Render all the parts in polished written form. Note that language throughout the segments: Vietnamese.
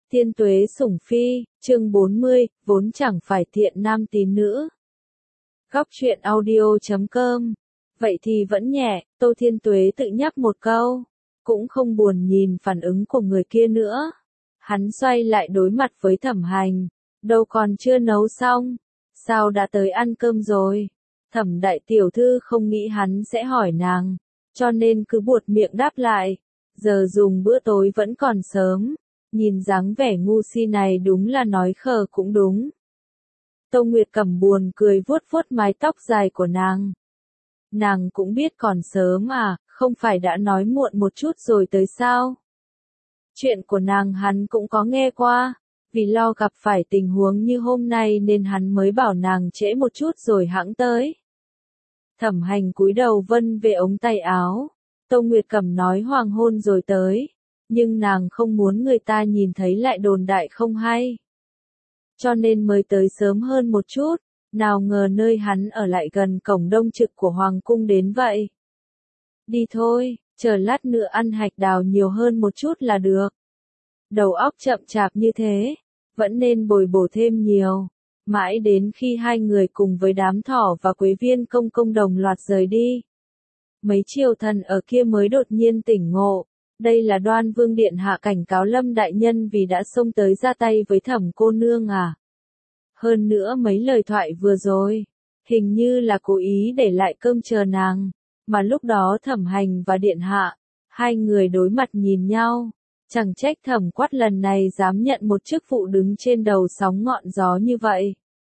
Thiên tuế sủng phi, chương 40, vốn chẳng phải thiện nam tín nữ. Góc truyện audio.com. Vậy thì vẫn nhẹ, Tô Thiên Tuế tự nhắc một câu, cũng không buồn nhìn phản ứng của người kia nữa. Hắn xoay lại đối mặt với Thẩm Hành, đâu còn chưa nấu xong, sao đã tới ăn cơm rồi? Thẩm đại tiểu thư không nghĩ hắn sẽ hỏi nàng, cho nên cứ buột miệng đáp lại, giờ dùng bữa tối vẫn còn sớm. Nhìn dáng vẻ ngu si này đúng là nói khờ cũng đúng. Tô Nguyệt Cẩm buồn cười vuốt vuốt mái tóc dài của nàng. Nàng cũng biết còn sớm à, không phải đã nói muộn một chút rồi tới sao? Chuyện của nàng hắn cũng có nghe qua, vì lo gặp phải tình huống như hôm nay nên hắn mới bảo nàng trễ một chút rồi hẵng tới. Thẩm Hành cúi đầu vân về ống tay áo. Tô Nguyệt Cẩm nói hoàng hôn rồi tới. Nhưng nàng không muốn người ta nhìn thấy lại đồn đại không hay. Cho nên mới tới sớm hơn một chút, nào ngờ nơi hắn ở lại gần cổng đông trực của Hoàng cung đến vậy. Đi thôi, chờ lát nữa ăn hạch đào nhiều hơn một chút là được. Đầu óc chậm chạp như thế, vẫn nên bồi bổ thêm nhiều. Mãi đến khi hai người cùng với đám thỏ và Quế Viên công công đồng loạt rời đi. Mấy triều thần ở kia mới đột nhiên tỉnh ngộ. Đây là Đoan Vương điện hạ cảnh cáo Lâm đại nhân vì đã xông tới ra tay với Thẩm cô nương à. Hơn nữa mấy lời thoại vừa rồi, hình như là cố ý để lại cơm chờ nàng, mà lúc đó Thẩm Hành và điện hạ, hai người đối mặt nhìn nhau, chẳng trách Thẩm Quát lần này dám nhận một chức vụ đứng trên đầu sóng ngọn gió như vậy.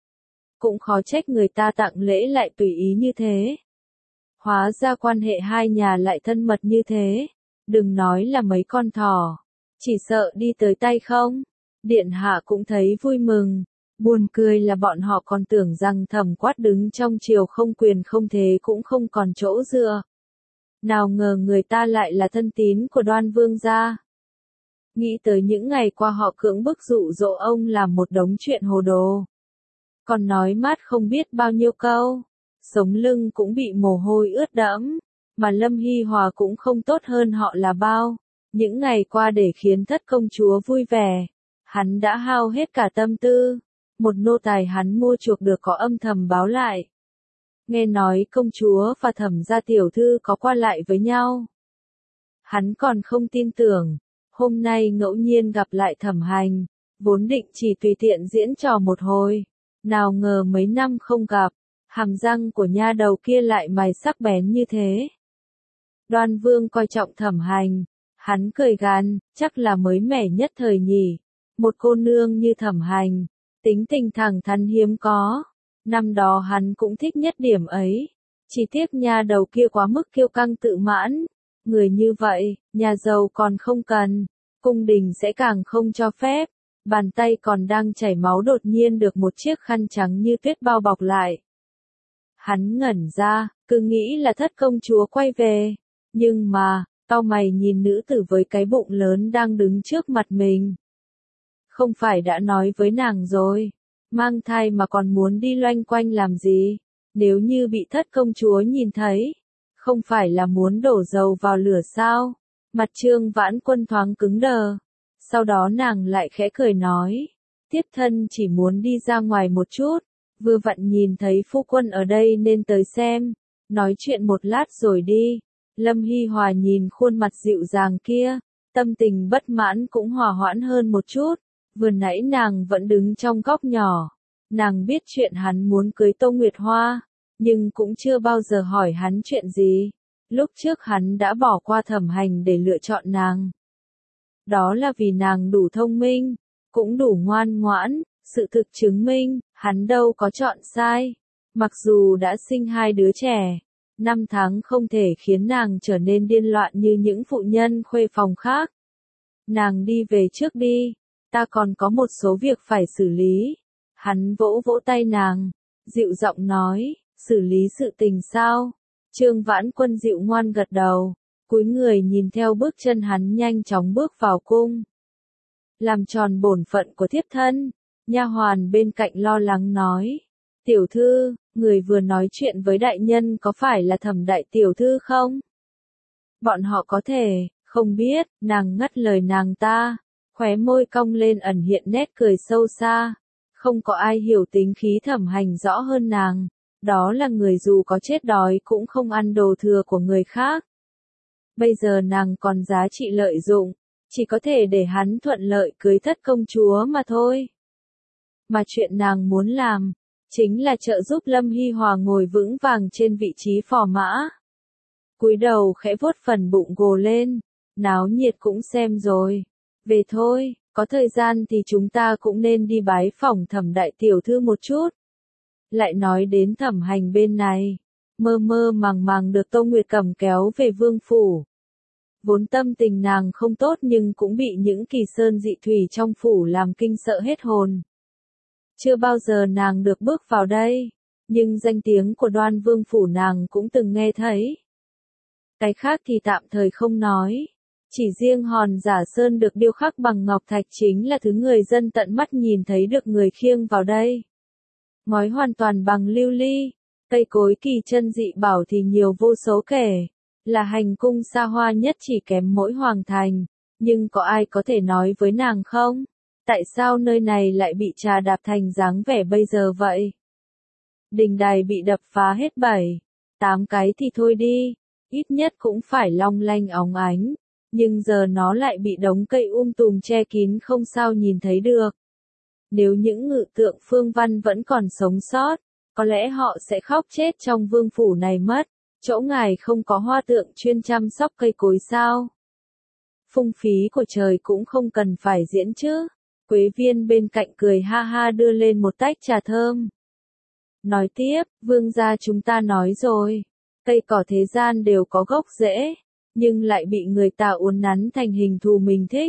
Cũng khó trách người ta tặng lễ lại tùy ý như thế. Hóa ra quan hệ hai nhà lại thân mật như thế. Đừng nói là mấy con thỏ, chỉ sợ đi tới tay không. Điện hạ cũng thấy vui mừng, buồn cười là bọn họ còn tưởng rằng Thẩm Quát đứng trong triều không quyền không thế cũng không còn chỗ dựa. Nào ngờ người ta lại là thân tín của Đoan Vương gia. Nghĩ tới những ngày qua họ cưỡng bức dụ dỗ ông làm một đống chuyện hồ đồ. Còn nói mát không biết bao nhiêu câu, sống lưng cũng bị mồ hôi ướt đẫm. Mà Lâm Hy Hòa cũng không tốt hơn họ là bao. Những ngày qua để khiến thất công chúa vui vẻ, hắn đã hao hết cả tâm tư. Một nô tài hắn mua chuộc được có âm thầm báo lại. Nghe nói công chúa và Thẩm gia tiểu thư có qua lại với nhau. Hắn còn không tin tưởng, hôm nay ngẫu nhiên gặp lại Thẩm Hành, vốn định chỉ tùy tiện diễn trò một hồi. Nào ngờ mấy năm không gặp, hàm răng của nha đầu kia lại mày sắc bén như thế. Đoan Vương coi trọng Thẩm Hành, hắn cười gằn, chắc là mới mẻ nhất thời nhỉ. Một cô nương như Thẩm Hành, tính tình thẳng thắn hiếm có. Năm đó hắn cũng thích nhất điểm ấy. Chỉ tiếc nha đầu kia quá mức kiêu căng tự mãn. Người như vậy, nhà giàu còn không cần, cung đình sẽ càng không cho phép. Bàn tay còn đang chảy máu đột nhiên được một chiếc khăn trắng như tuyết bao bọc lại. Hắn ngẩn ra, cứ nghĩ là thất công chúa quay về. Nhưng mà, cau mày nhìn nữ tử với cái bụng lớn đang đứng trước mặt mình. Không phải đã nói với nàng rồi, mang thai mà còn muốn đi loanh quanh làm gì, nếu như bị thất công chúa nhìn thấy, không phải là muốn đổ dầu vào lửa sao? Mặt Trương Vãn Quân thoáng cứng đờ, sau đó nàng lại khẽ cười nói, tiếp thân chỉ muốn đi ra ngoài một chút, vừa vặn nhìn thấy phu quân ở đây nên tới xem, nói chuyện một lát rồi đi. Lâm Hy Hòa nhìn khuôn mặt dịu dàng kia, tâm tình bất mãn cũng hòa hoãn hơn một chút, vừa nãy nàng vẫn đứng trong góc nhỏ, nàng biết chuyện hắn muốn cưới Tô Nguyệt Hoa, nhưng cũng chưa bao giờ hỏi hắn chuyện gì, lúc trước hắn đã bỏ qua Thẩm Hành để lựa chọn nàng. Đó là vì nàng đủ thông minh, cũng đủ ngoan ngoãn, sự thực chứng minh, hắn đâu có chọn sai, mặc dù đã sinh hai đứa trẻ. 5 tháng không thể khiến nàng trở nên điên loạn như những phụ nhân khuê phòng khác. Nàng đi về trước đi, ta còn có một số việc phải xử lý. Hắn vỗ vỗ tay nàng, dịu giọng nói, xử lý sự tình sao? Trương Vãn Quân dịu ngoan gật đầu, cúi người nhìn theo bước chân hắn nhanh chóng bước vào cung. Làm tròn bổn phận của thiếp thân, nha hoàn bên cạnh lo lắng nói. Tiểu thư, người vừa nói chuyện với đại nhân có phải là Thẩm đại tiểu thư không? Bọn họ có thể, không biết, nàng ngắt lời nàng ta. Khóe môi cong lên ẩn hiện nét cười sâu xa. Không có ai hiểu tính khí Thẩm Hành rõ hơn nàng. Đó là người dù có chết đói cũng không ăn đồ thừa của người khác. Bây giờ nàng còn giá trị lợi dụng, chỉ có thể để hắn thuận lợi cưới thất công chúa mà thôi. Mà chuyện nàng muốn làm, chính là trợ giúp Lâm Hy Hòa ngồi vững vàng trên vị trí phò mã. Cúi đầu khẽ vuốt phần bụng gồ lên, náo nhiệt cũng xem rồi. Về thôi, có thời gian thì chúng ta cũng nên đi bái phỏng Thẩm đại tiểu thư một chút. Lại nói đến Thẩm Hành bên này, mơ mơ màng màng được Tô Nguyệt Cẩm kéo về vương phủ. Vốn tâm tình nàng không tốt nhưng cũng bị những kỳ sơn dị thủy trong phủ làm kinh sợ hết hồn. Chưa bao giờ nàng được bước vào đây, nhưng danh tiếng của Đoan Vương phủ nàng cũng từng nghe thấy. Cái khác thì tạm thời không nói, chỉ riêng hòn giả sơn được điêu khắc bằng ngọc thạch chính là thứ người dân tận mắt nhìn thấy được người khiêng vào đây. Ngói hoàn toàn bằng lưu ly, cây cối kỳ chân dị bảo thì nhiều vô số kể, là hành cung xa hoa nhất chỉ kém mỗi hoàng thành, nhưng có ai có thể nói với nàng không? Tại sao nơi này lại bị trà đạp thành dáng vẻ bây giờ vậy? Đình đài bị đập phá hết 7, 8 cái thì thôi đi, ít nhất cũng phải long lanh óng ánh, nhưng giờ nó lại bị đống cây tùm che kín không sao nhìn thấy được. Nếu những ngự tượng phương văn vẫn còn sống sót, có lẽ họ sẽ khóc chết trong vương phủ này mất. Chỗ ngài không có hoa tượng chuyên chăm sóc cây cối sao? Phung phí của trời cũng không cần phải diễn chứ. Quế viên bên cạnh cười ha ha đưa lên một tách trà thơm. Nói tiếp, vương gia chúng ta nói rồi, cây cỏ thế gian đều có gốc rễ, nhưng lại bị người ta uốn nắn thành hình thù mình thích.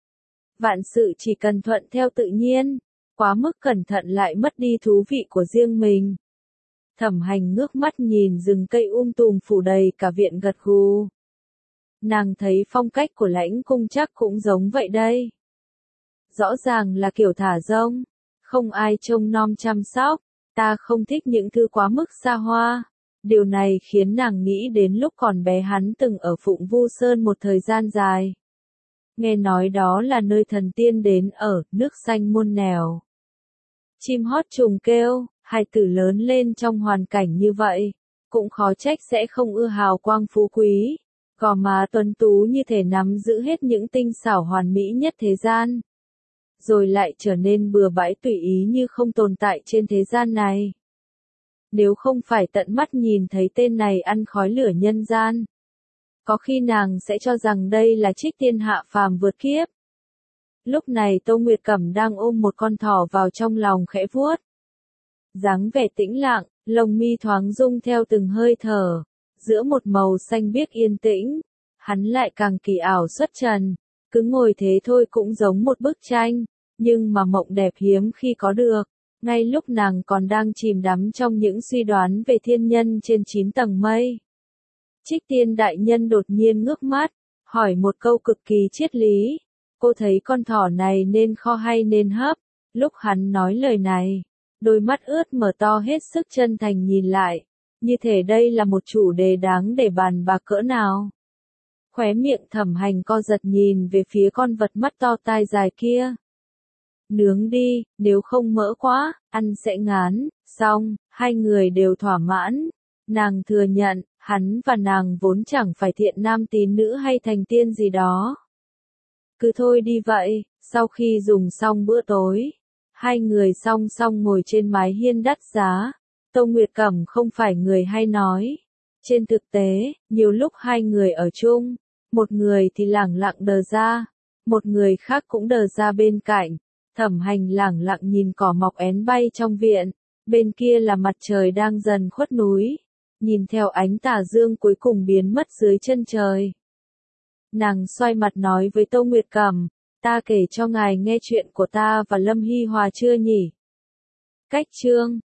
Vạn sự chỉ cần thuận theo tự nhiên, quá mức cẩn thận lại mất đi thú vị của riêng mình. Thẩm Hành ngước mắt nhìn rừng cây tùm phủ đầy cả viện gật gù. Nàng thấy phong cách của Lãnh cung chắc cũng giống vậy đây. Rõ ràng là kiểu thả rông, không ai trông nom chăm sóc, ta không thích những thứ quá mức xa hoa. Điều này khiến nàng nghĩ đến lúc còn bé hắn từng ở Phụng Vu Sơn một thời gian dài. Nghe nói đó là nơi thần tiên đến ở, nước xanh muôn nẻo. Chim hót trùng kêu, hai tử lớn lên trong hoàn cảnh như vậy, cũng khó trách sẽ không ưa hào quang phú quý. Gò má tuấn tú như thể nắm giữ hết những tinh xảo hoàn mỹ nhất thế gian. Rồi lại trở nên bừa bãi tùy ý như không tồn tại trên thế gian này. Nếu không phải tận mắt nhìn thấy tên này ăn khói lửa nhân gian, có khi nàng sẽ cho rằng đây là trích tiên hạ phàm vượt kiếp. Lúc này Tô Nguyệt Cẩm đang ôm một con thỏ vào trong lòng khẽ vuốt. Dáng vẻ tĩnh lặng, lông mi thoáng rung theo từng hơi thở, giữa một màu xanh biếc yên tĩnh, hắn lại càng kỳ ảo xuất trần, cứ ngồi thế thôi cũng giống một bức tranh, nhưng mà mộng đẹp hiếm khi có được. Ngay lúc nàng còn đang chìm đắm trong những suy đoán về thiên nhân trên 9 tầng mây, Trích Tiên đại nhân đột nhiên ngước mắt, hỏi một câu cực kỳ triết lý. Cô thấy con thỏ này nên kho hay nên hấp? Lúc hắn nói lời này, đôi mắt ướt mở to hết sức chân thành nhìn lại, như thể đây là một chủ đề đáng để bàn bạc cỡ nào. Khóe miệng Thẩm Hành co giật nhìn về phía con vật mắt to tai dài kia. Nướng đi, nếu không mỡ quá, ăn sẽ ngán. Xong, hai người đều thỏa mãn. Nàng thừa nhận, hắn và nàng vốn chẳng phải thiện nam tín nữ hay thành tiên gì đó. Cứ thôi đi vậy. Sau khi dùng xong bữa tối, hai người song song ngồi trên mái hiên đắt giá. Tô Nguyệt Cẩm không phải người hay nói. Trên thực tế, nhiều lúc hai người ở chung, một người thì lẳng lặng đờ ra, một người khác cũng đờ ra bên cạnh. Thẩm Hành lẳng lặng nhìn cỏ mọc én bay trong viện, bên kia là mặt trời đang dần khuất núi, nhìn theo ánh tà dương cuối cùng biến mất dưới chân trời. Nàng xoay mặt nói với Tô Nguyệt Cẩm, ta kể cho ngài nghe chuyện của ta và Lâm Hy Hòa chưa nhỉ? Cách chương